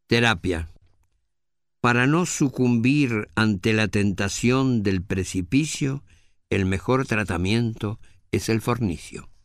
Terapia. Para no sucumbir ante la tentación del precipicio, el mejor tratamiento es el fornicio.